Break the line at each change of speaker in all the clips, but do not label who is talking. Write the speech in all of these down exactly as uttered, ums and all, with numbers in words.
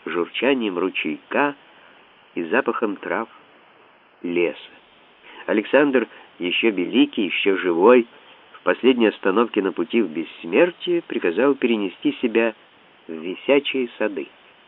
журчанием ручейка и запахом трав леса. Александр, еще великий, еще живой, в последней остановке на пути в бессмертие приказал перенести себя в висячие сады.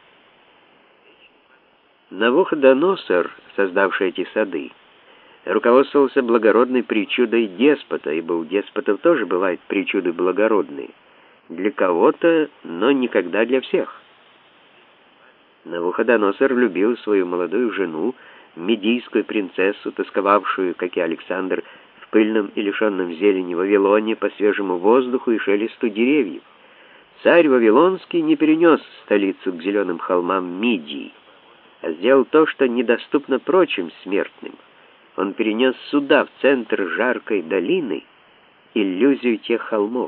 Навуходоносор, создавший эти сады, руководствовался благородной причудой деспота, ибо у деспотов тоже бывают причуды благородные. Для кого-то, но никогда для всех. Навуходоносор любил свою молодую жену, медийскую принцессу, тосковавшую, как и Александр, в пыльном и лишенном зелени Вавилоне по свежему воздуху и шелесту деревьев. Царь Вавилонский не перенес столицу к зеленым холмам Мидии, а сделал то, что недоступно прочим смертным. Он перенес сюда, в центр жаркой долины, иллюзию тех холмов.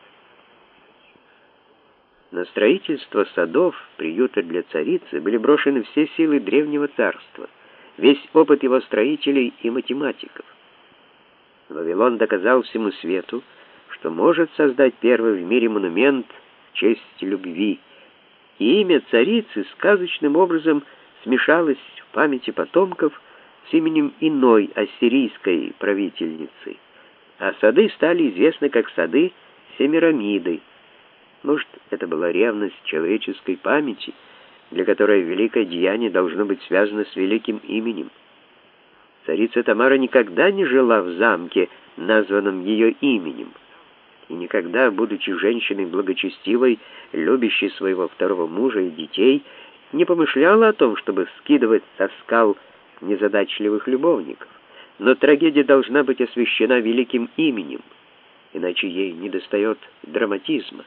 На строительство садов, приюта для царицы, были брошены все силы древнего царства, весь опыт его строителей и математиков. Вавилон доказал всему свету, что может создать первый в мире монумент в честь любви, и имя царицы сказочным образом смешалось в памяти потомков с именем иной ассирийской правительницы, а сады стали известны как сады Семирамиды. Может, это была ревность человеческой памяти, для которой великое деяние должно быть связано с великим именем. Царица Тамара никогда не жила в замке, названном ее именем, и никогда, будучи женщиной благочестивой, любящей своего второго мужа и детей, не помышляла о том, чтобы скидывать со скал незадачливых любовников. Но трагедия должна быть освящена великим именем, иначе ей недостает драматизма.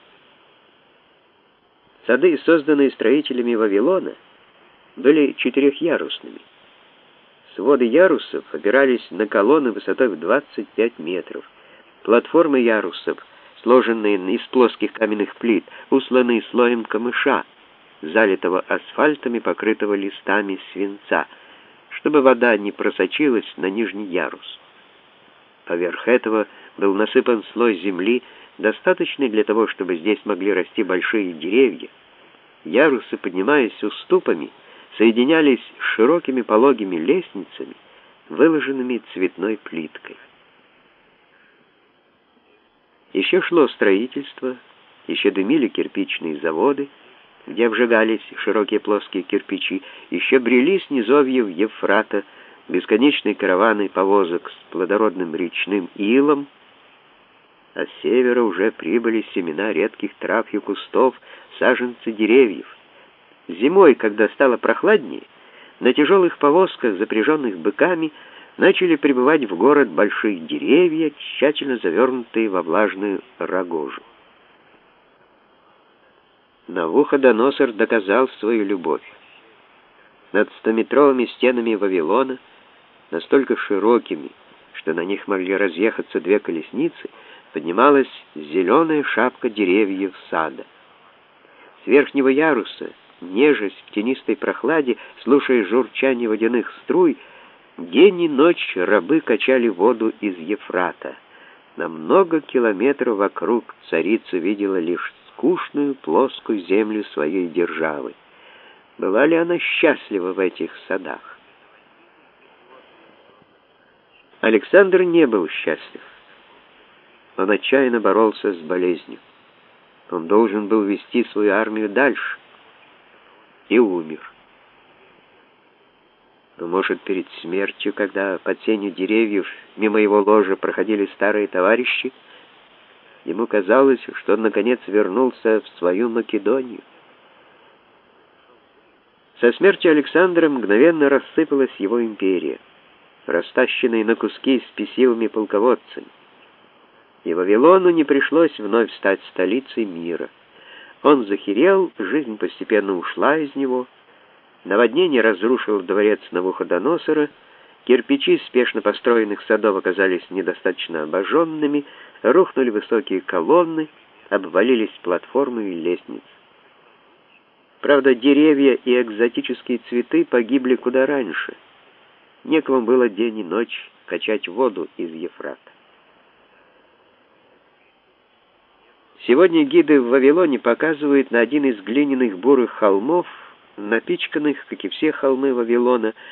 Сады, созданные строителями Вавилона, были четырехъярусными. Своды ярусов опирались на колонны высотой в двадцать пять метров. Платформы ярусов, сложенные из плоских каменных плит, усланы слоем камыша, залитого асфальтом и покрытого листами свинца, чтобы вода не просочилась на нижний ярус. Поверх этого был насыпан слой земли, достаточный для того, чтобы здесь могли расти большие деревья. Ярусы, поднимаясь уступами, соединялись с широкими пологими лестницами, выложенными цветной плиткой. Еще шло строительство, еще дымили кирпичные заводы, где обжигались широкие плоские кирпичи, еще брели с низовьев Евфрата бесконечные караваны повозок с плодородным речным илом, а с севера уже прибыли семена редких трав и кустов, саженцы деревьев. Зимой, когда стало прохладнее, на тяжелых повозках, запряженных быками, начали прибывать в город большие деревья, тщательно завернутые во влажную рогожу. Навуходоносор доказал свою любовь. Над стометровыми стенами Вавилона, настолько широкими, что на них могли разъехаться две колесницы, поднималась зеленая шапка деревьев сада. С верхнего яруса, нежась в тенистой прохладе, слушая журчание водяных струй, день и ночь рабы качали воду из Евфрата. На много километров вокруг царица видела лишь скучную плоскую землю своей державы. Была ли она счастлива в этих садах? Александр не был счастлив. Он отчаянно боролся с болезнью. Он должен был вести свою армию дальше. И умер. Но, может, перед смертью, когда под сенью деревьев мимо его ложа проходили старые товарищи, ему казалось, что он, наконец, вернулся в свою Македонию. Со смертью Александра мгновенно рассыпалась его империя, растащенная на куски спесивыми полководцами. И Вавилону не пришлось вновь стать столицей мира. Он захирел, жизнь постепенно ушла из него, наводнение разрушило дворец Навуходоносора, кирпичи спешно построенных садов оказались недостаточно обожженными, рухнули высокие колонны, обвалились платформы и лестницы. Правда, деревья и экзотические цветы погибли куда раньше. Некому было день и ночь качать воду из Евфрата. Сегодня гиды в Вавилоне показывают на один из глиняных бурых холмов напичканных, как и все холмы Вавилона,